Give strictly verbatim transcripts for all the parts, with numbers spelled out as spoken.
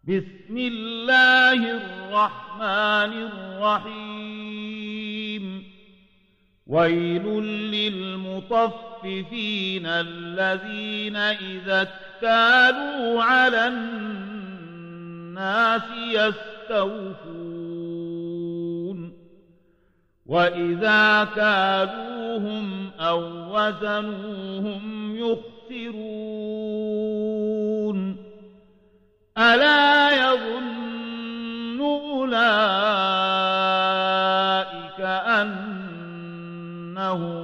بسم الله الرحمن الرحيم ويل للمطففين الذين إذا اكتالوا على الناس يستوفون وإذا كالوهم أو وزنوهم يخسرون ألا يظن أولئك أنهم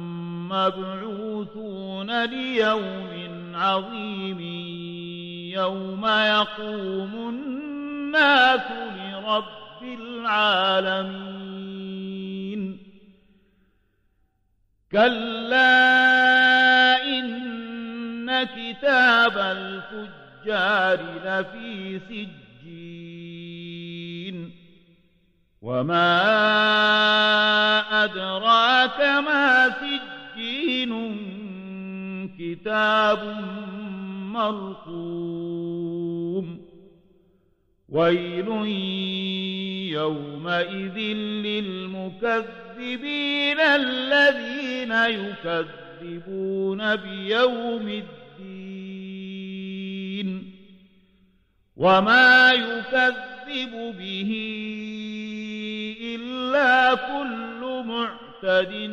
مبعوثون ليوم عظيم يوم يقوم الناس لرب العالمين كلا إن كتاب الفجار الفجار لفي سجين وما أدراك ما سجين كتاب مرقوم ويل يومئذ للمكذبين الذين يكذبون بيوم الدين وما يكذب به إلا كل معتد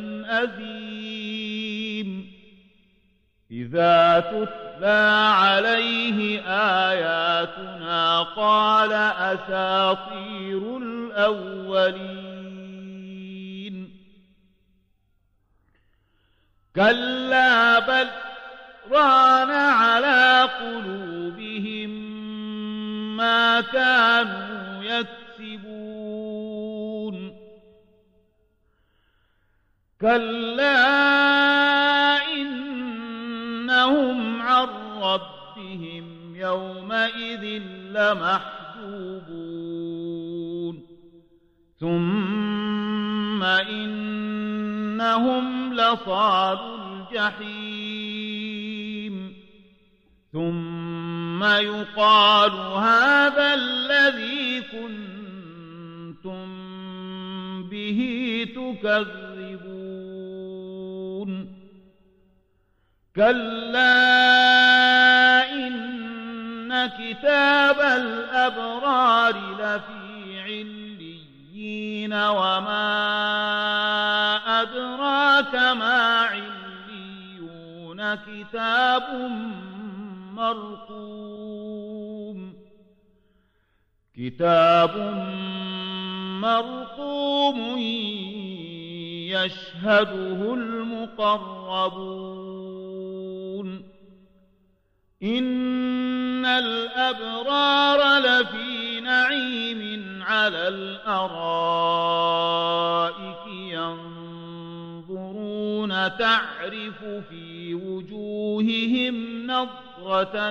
أثيم إذا تتلى عليه آياتنا قال أساطير الأولين كلا بل ران على قلوبهم ما كانوا يكسبون كلا إنهم عن ربهم يومئذ لمحجوبون ثم إنهم لصالو الجحيم ثم يقال هذا الذي كنتم به تكذبون كلا إن كتاب الأبرار لفي عليين وما أدراك ما عليون كتاب مرقوم كتاب مرقوم يشهده المقربون إن الأبرار لفي نعيم على الأرائك ينظرون تعرف في وجوههم نضرة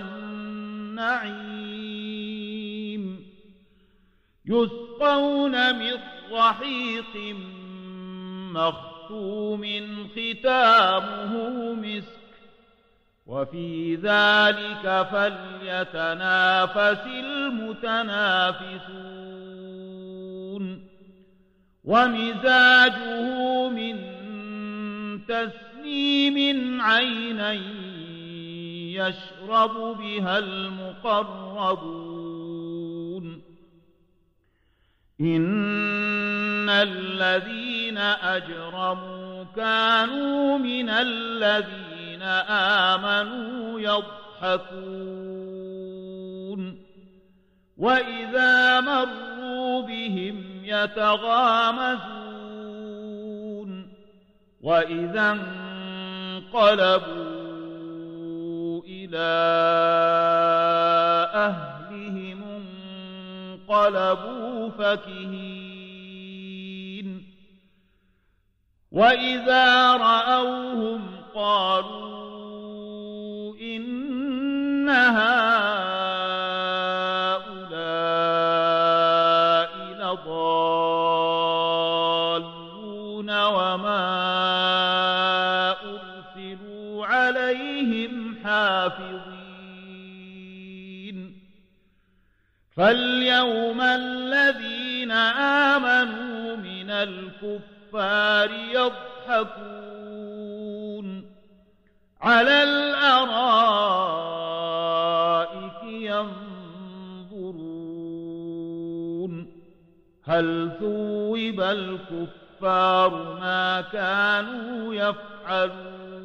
النعيم يسقون من رحيق مختوم ختامه مسك وفي ذلك فليتنافس المتنافسون ومزاجه من تسنيم عينا يشرب بها المقربون إن الذين أجرموا كانوا من الذين آمنوا يضحكون وإذا مروا بهم يتغامزون وإذا انقلبوا إلى أهلهم انقلبوا فكهين وإذا رأوهم قالوا إن هؤلاء لضالون وما أرسلوا عليهم حافظين فاليوم الذين آمنوا من الكفار يضحكون على الأرائك ينظرون هل ثوب الكفار ما كانوا يفعلون